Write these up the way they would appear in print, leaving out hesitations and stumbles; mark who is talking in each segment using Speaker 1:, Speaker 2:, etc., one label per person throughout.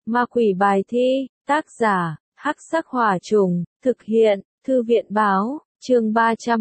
Speaker 1: Ma quỷ bài thi, tác giả, Hắc Sắc Hỏa Trùng, thực hiện, Thư viện Báo, chương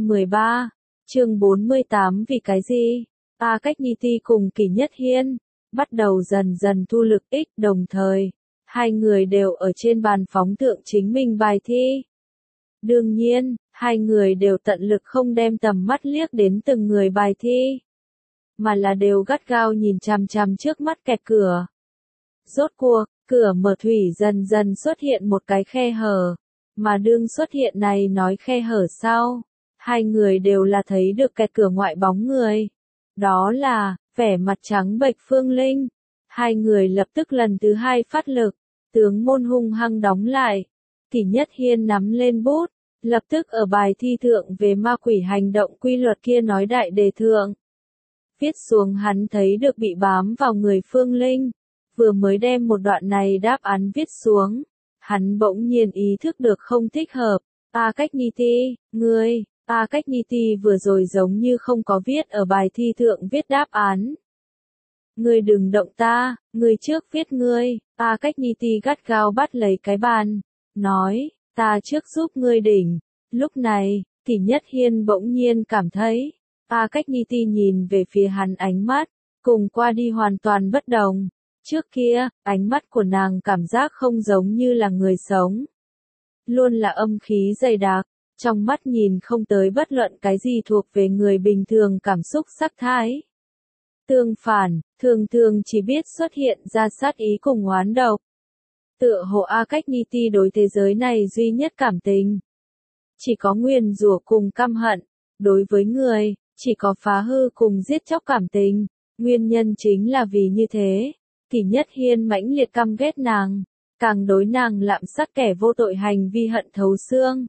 Speaker 1: 313, chương 48 vì cái gì? A Cách Nhi Ti cùng Kỷ Nhất Hiên, bắt đầu dần dần thu lực ích đồng thời. Hai người đều ở trên bàn phóng thượng chính mình bài thi. Đương nhiên, hai người đều tận lực không đem tầm mắt liếc đến từng người bài thi, mà là đều gắt gao nhìn chằm chằm trước mắt kẹt cửa. Rốt cuộc, cửa mở thủy dần dần xuất hiện một cái khe hở, mà đương xuất hiện này nói khe hở sau, hai người đều là thấy được kẹt cửa ngoại bóng người. Đó là, vẻ mặt trắng bệch Phương Linh. Hai người lập tức lần thứ hai phát lực, tướng môn hung hăng đóng lại. Kỷ Nhất Hiên nắm lên bút, lập tức ở bài thi thượng về ma quỷ hành động quy luật kia nói đại đề thượng. Viết xuống hắn thấy được bị bám vào người Phương Linh. Vừa mới đem một đoạn này đáp án viết xuống, hắn bỗng nhiên ý thức được không thích hợp. A Cách Nhi Ti, ngươi, A Cách Nhi Ti vừa rồi giống như không có viết ở bài thi thượng viết đáp án. Ngươi đừng động ta, ngươi trước viết ngươi. A Cách Nhi Ti gắt gao bắt lấy cái bàn, nói, ta trước giúp ngươi đỉnh. Lúc này, Kỷ Nhất Hiên bỗng nhiên cảm thấy, A Cách Nhi Ti nhìn về phía hắn ánh mắt, cùng qua đi hoàn toàn bất đồng. Trước kia, ánh mắt của nàng cảm giác không giống như là người sống. Luôn là âm khí dày đặc, trong mắt nhìn không tới bất luận cái gì thuộc về người bình thường cảm xúc sắc thái. Tương phản, thường thường chỉ biết xuất hiện ra sát ý cùng oán độc. Tựa hồ A Cách Nhi Ti đối thế giới này duy nhất cảm tình. Chỉ có nguyền rủa cùng căm hận. Đối với người, chỉ có phá hư cùng giết chóc cảm tình. Nguyên nhân chính là vì như thế. Kỷ Nhất Hiên mãnh liệt căm ghét nàng, càng đối nàng lạm sát kẻ vô tội hành vi hận thấu xương.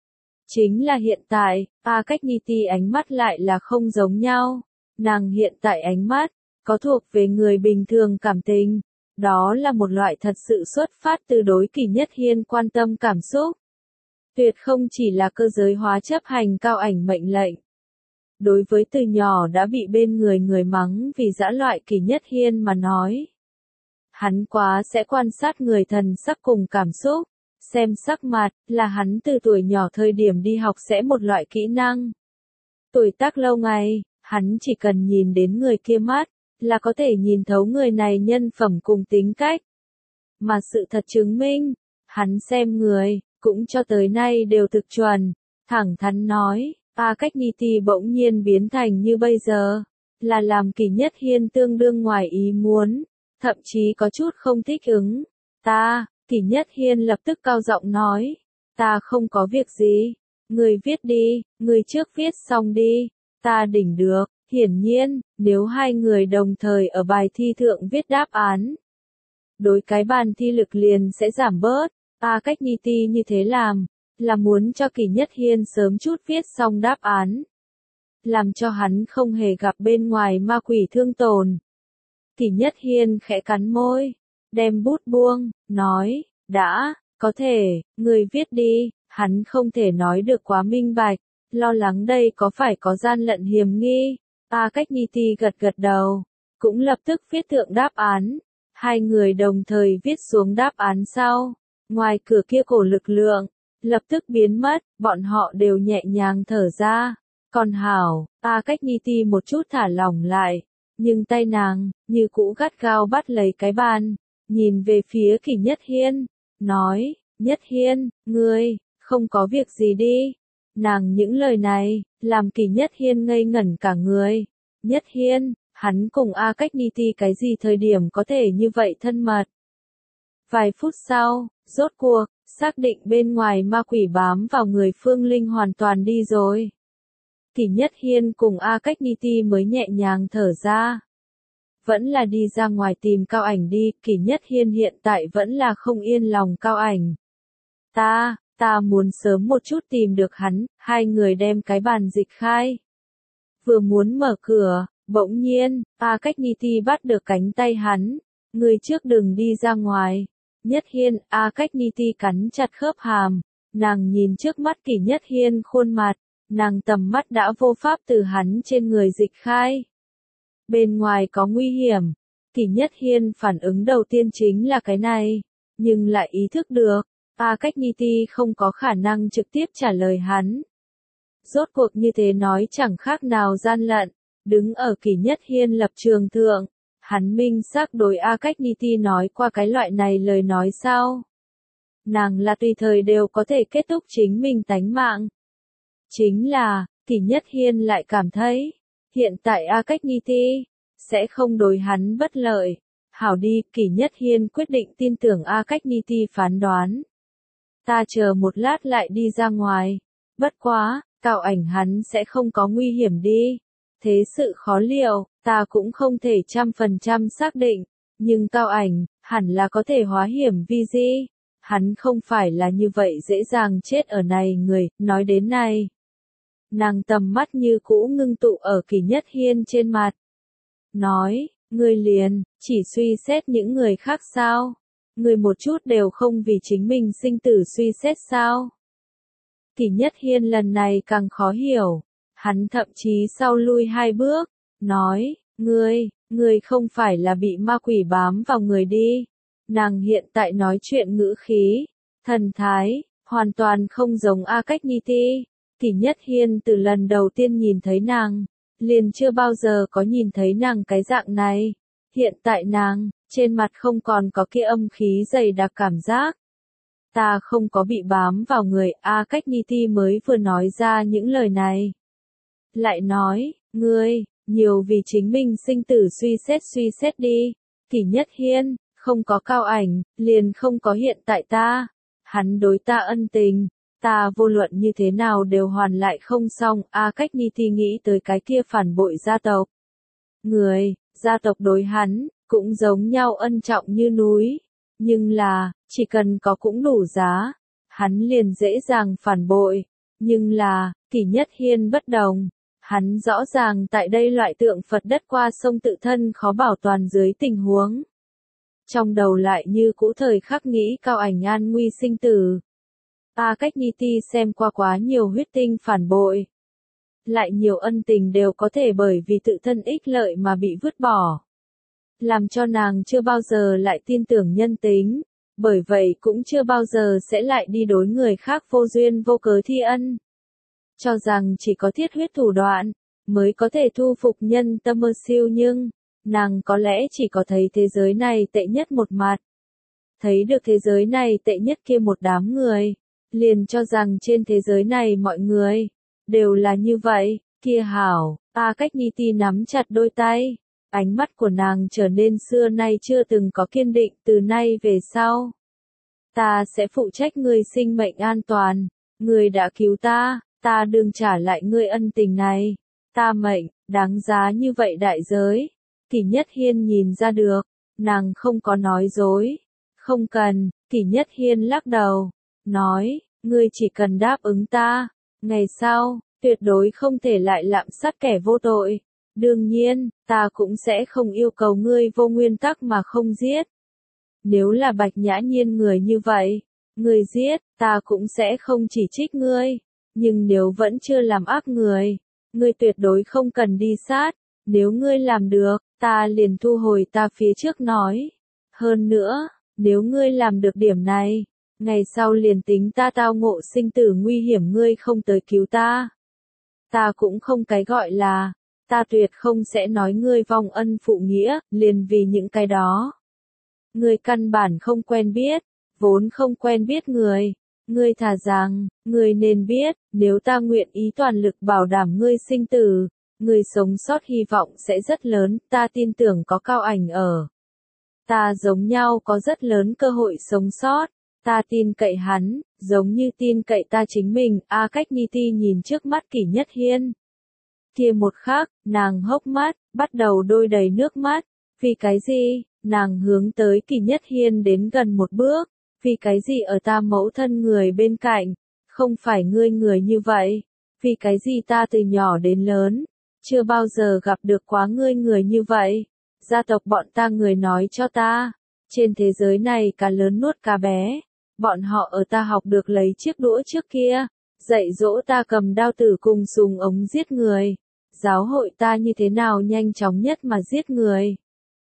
Speaker 1: Chính là hiện tại, A Cách Nhi Ti ánh mắt lại là không giống nhau. Nàng hiện tại ánh mắt, có thuộc về người bình thường cảm tình. Đó là một loại thật sự xuất phát từ đối Kỷ Nhất Hiên quan tâm cảm xúc. Tuyệt không chỉ là cơ giới hóa chấp hành cao ảnh mệnh lệnh. Đối với từ nhỏ đã bị bên người mắng vì dã loại Kỷ Nhất Hiên mà nói. Hắn quá sẽ quan sát người thần sắc cùng cảm xúc, xem sắc mặt, là hắn từ tuổi nhỏ thời điểm đi học sẽ một loại kỹ năng. Tuổi tác lâu ngày, hắn chỉ cần nhìn đến người kia mắt, là có thể nhìn thấu người này nhân phẩm cùng tính cách. Mà sự thật chứng minh, hắn xem người, cũng cho tới nay đều thực chuẩn, thẳng thắn nói, A Cách Nhi Ti bỗng nhiên biến thành như bây giờ, là làm Kỷ Nhất Hiên tương đương ngoài ý muốn. Thậm chí có chút không thích ứng. Kỷ Nhất Hiên lập tức cao giọng nói. Ta không có việc gì. Người viết đi, người trước viết xong đi. Ta đỉnh được. Hiển nhiên, nếu hai người đồng thời ở bài thi thượng viết đáp án, đối cái bàn thi lực liền sẽ giảm bớt. A Cách Nhi Ti như thế làm, là muốn cho Kỷ Nhất Hiên sớm chút viết xong đáp án. Làm cho hắn không hề gặp bên ngoài ma quỷ thương tổn. Kỷ Nhất Hiên khẽ cắn môi, đem bút buông, nói, đã, có thể, người viết đi, hắn không thể nói được quá minh bạch, lo lắng đây có phải có gian lận hiểm nghi. A Cách Nhi Ti gật gật đầu, cũng lập tức viết thượng đáp án. Hai người đồng thời viết xuống đáp án sau, ngoài cửa kia cổ lực lượng, lập tức biến mất, bọn họ đều nhẹ nhàng thở ra. Còn hảo, A Cách Nhi Ti một chút thả lỏng lại. Nhưng tay nàng, như cũ gắt gao bắt lấy cái bàn, nhìn về phía Kỷ Nhất Hiên, nói, Nhất Hiên, ngươi, không có việc gì đi. Nàng những lời này, làm Kỷ Nhất Hiên ngây ngẩn cả người. Nhất Hiên, hắn cùng A Cách Nhi Ti cái gì thời điểm có thể như vậy thân mật. Vài phút sau, rốt cuộc, xác định bên ngoài ma quỷ bám vào người Phương Linh hoàn toàn đi rồi. Kỷ Nhất Hiên cùng A Cách Nhi Ti mới nhẹ nhàng thở ra. Vẫn là đi ra ngoài tìm Cao Ảnh đi, Kỷ Nhất Hiên hiện tại vẫn là không yên lòng Cao Ảnh. Ta muốn sớm một chút tìm được hắn, hai người đem cái bàn dịch khai. Vừa muốn mở cửa, bỗng nhiên, A Cách Nhi Ti bắt được cánh tay hắn, người trước đừng đi ra ngoài. Nhất Hiên, A Cách Nhi Ti cắn chặt khớp hàm, nàng nhìn trước mắt Kỷ Nhất Hiên khuôn mặt. Nàng tầm mắt đã vô pháp từ hắn trên người dịch khai. Bên ngoài có nguy hiểm. Kỷ Nhất Hiên phản ứng đầu tiên chính là cái này. nhưng lại ý thức được, A Cách Ni Ti không có khả năng trực tiếp trả lời hắn. Rốt cuộc như thế nói chẳng khác nào gian lận, đứng ở Kỷ Nhất Hiên lập trường thượng, hắn minh xác đối A Cách Ni Ti nói qua cái loại này lời nói sao? Nàng là tùy thời đều có thể kết thúc chính mình tánh mạng. Chính là, Kỷ Nhất Hiên lại cảm thấy, hiện tại A Cách Ni Ti sẽ không đối hắn bất lợi. Hảo đi, Kỷ Nhất Hiên quyết định tin tưởng A Cách Ni Ti phán đoán. Ta chờ một lát lại đi ra ngoài. Bất quá, Cao Ảnh hắn sẽ không có nguy hiểm đi. Thế sự khó liệu, ta cũng không thể 100% xác định. Nhưng Cao Ảnh, hẳn là có thể hóa hiểm vi di. Hắn không phải là như vậy dễ dàng chết ở này người, nói đến này. Nàng tầm mắt như cũ ngưng tụ ở Kỷ Nhất Hiên trên mặt. Nói, ngươi liền, chỉ suy xét những người khác sao? Ngươi một chút đều không vì chính mình sinh tử suy xét sao? Kỷ Nhất Hiên lần này càng khó hiểu. Hắn thậm chí sau lui 2 bước, nói, ngươi không phải là bị ma quỷ bám vào người đi. Nàng hiện tại nói chuyện ngữ khí, thần thái, hoàn toàn không giống A Cách Ni Ti. Kỷ Nhất Hiên từ lần đầu tiên nhìn thấy nàng, liền chưa bao giờ có nhìn thấy nàng cái dạng này. Hiện tại nàng, trên mặt không còn có kia âm khí dày đặc cảm giác. Ta không có bị bám vào người, A Cách Ni Ti mới vừa nói ra những lời này. Lại nói, ngươi, nhiều vì chính mình sinh tử suy xét đi. Kỷ Nhất Hiên, không có Cao Ảnh, liền không có hiện tại ta. Hắn đối ta ân tình, ta vô luận như thế nào đều hoàn lại không xong. A Cách Ni Ti nghĩ tới cái kia phản bội gia tộc. Gia tộc đối hắn, cũng giống nhau ân trọng như núi. Nhưng là, chỉ cần có cũng đủ giá, hắn liền dễ dàng phản bội. Nhưng là, Kỷ Nhất Hiên bất đồng. Hắn rõ ràng tại đây loại tượng Phật đất qua sông tự thân khó bảo toàn dưới tình huống. Trong đầu lại như cũ thời khắc nghĩ Cao Ảnh an nguy sinh tử. A Cách Ni Ti xem qua quá nhiều huyết tinh phản bội. Lại nhiều ân tình đều có thể bởi vì tự thân ích lợi mà bị vứt bỏ. Làm cho nàng chưa bao giờ lại tin tưởng nhân tính, bởi vậy cũng chưa bao giờ sẽ lại đi đối người khác vô duyên vô cớ thi ân. Cho rằng chỉ có thiết huyết thủ đoạn, mới có thể thu phục nhân tâm mơ siêu nhưng, nàng có lẽ chỉ có thấy thế giới này tệ nhất một mặt. Thấy được thế giới này tệ nhất kia một đám người, liền cho rằng trên thế giới này mọi người, đều là như vậy, kia hảo, A Cách Ni Ti nắm chặt đôi tay. Ánh mắt của nàng trở nên xưa nay chưa từng có kiên định từ nay về sau. Ta sẽ phụ trách ngươi sinh mệnh an toàn. Ngươi đã cứu ta, ta đương trả lại ngươi ân tình này. Ta mệnh, đáng giá như vậy đại giới. Kỷ Nhất Hiên nhìn ra được, nàng không có nói dối. Không cần, Kỷ Nhất Hiên lắc đầu. Nói, ngươi chỉ cần đáp ứng ta. Ngày sau, tuyệt đối không thể lại lạm sát kẻ vô tội. Đương nhiên, ta cũng sẽ không yêu cầu ngươi vô nguyên tắc mà không giết. Nếu là Bạch Nhã Nhiên người như vậy, ngươi giết, ta cũng sẽ không chỉ trích ngươi. Nhưng nếu vẫn chưa làm ác người, ngươi tuyệt đối không cần đi sát. Nếu ngươi làm được, ta liền thu hồi ta phía trước nói. Hơn nữa, nếu ngươi làm được điểm này, ngày sau liền tính ta tao ngộ sinh tử nguy hiểm ngươi không tới cứu ta. Ta cũng không cái gọi là, ta tuyệt không sẽ nói ngươi vong ân phụ nghĩa, liền vì những cái đó. Ngươi căn bản không quen biết, vốn không quen biết người. Ngươi thà rằng, ngươi nên biết, nếu ta nguyện ý toàn lực bảo đảm ngươi sinh tử, ngươi sống sót hy vọng sẽ rất lớn, ta tin tưởng có Cao Ảnh ở. Ta giống nhau có rất lớn cơ hội sống sót, ta tin cậy hắn, giống như tin cậy ta chính mình. A Cách Ni Ti nhìn trước mắt Kỷ Nhất Hiên. Kia một khắc, nàng hốc mắt, bắt đầu đôi đầy nước mắt. Vì cái gì? Nàng hướng tới Kỷ Nhất Hiên đến gần một bước. Vì cái gì ở ta mẫu thân người bên cạnh? Không phải ngươi người như vậy. Vì cái gì ta từ nhỏ đến lớn, chưa bao giờ gặp được quá ngươi người như vậy. Gia tộc bọn ta người nói cho ta, trên thế giới này cá lớn nuốt cá bé. Bọn họ ở ta học được lấy chiếc đũa trước kia, dạy dỗ ta cầm đao tử cùng súng ống giết người. Giáo hội ta như thế nào nhanh chóng nhất mà giết người.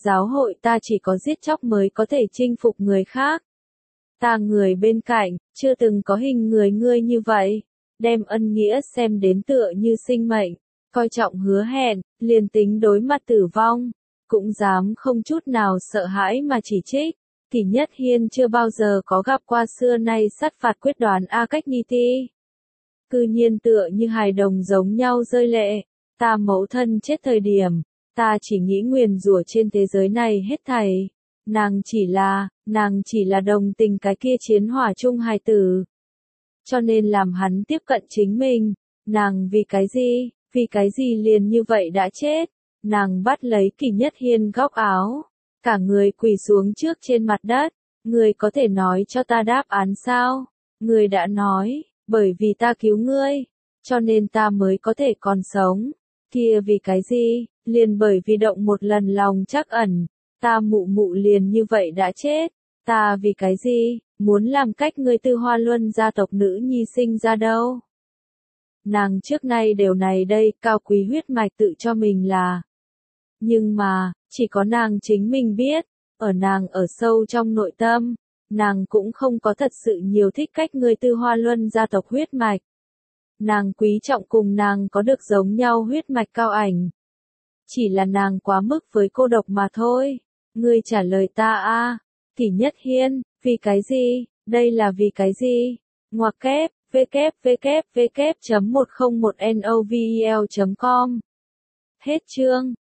Speaker 1: giáo hội ta chỉ có giết chóc mới có thể chinh phục người khác. Ta người bên cạnh, chưa từng có hình người ngươi như vậy, đem ân nghĩa xem đến tựa như sinh mệnh, coi trọng hứa hẹn, liền tính đối mặt tử vong, cũng dám không chút nào sợ hãi mà chỉ trích. Kỷ Nhất Hiên chưa bao giờ có gặp qua xưa nay sát phạt quyết đoán A Cách Nhi Ti. Cư nhiên tựa như hài đồng giống nhau rơi lệ, ta mẫu thân chết thời điểm, ta chỉ nghĩ nguyền rủa trên thế giới này hết thảy. Nàng chỉ là đồng tình cái kia chiến hỏa chung hài tử. Cho nên làm hắn tiếp cận chính mình, nàng vì cái gì liền như vậy đã chết. Nàng bắt lấy Kỷ Nhất Hiên góc áo, cả người quỳ xuống trước trên mặt đất. Ngươi có thể nói cho ta đáp án sao? Ngươi đã nói, bởi vì ta cứu ngươi, cho nên ta mới có thể còn sống. Kia vì cái gì? Liền bởi vì động một lần lòng trắc ẩn, ta mụ mụ liền như vậy đã chết. Ta vì cái gì? Muốn làm cách ngươi Tư Hoa Luân gia tộc nữ nhi sinh ra đâu? Nàng trước nay đều này đây, cao quý huyết mạch tự cho mình là. Nhưng mà, chỉ có nàng chính mình biết, ở nàng ở sâu trong nội tâm, nàng cũng không có thật sự nhiều thích cách người Tư Hoa Luân gia tộc huyết mạch. Nàng quý trọng cùng nàng có được giống nhau huyết mạch cao ảnh. Chỉ là nàng quá mức với cô độc mà thôi. Ngươi trả lời ta a, Kỷ Nhất Hiên, vì cái gì? Đây là vì cái gì? Ngoặc kép, www.101novel.com. Hết chương.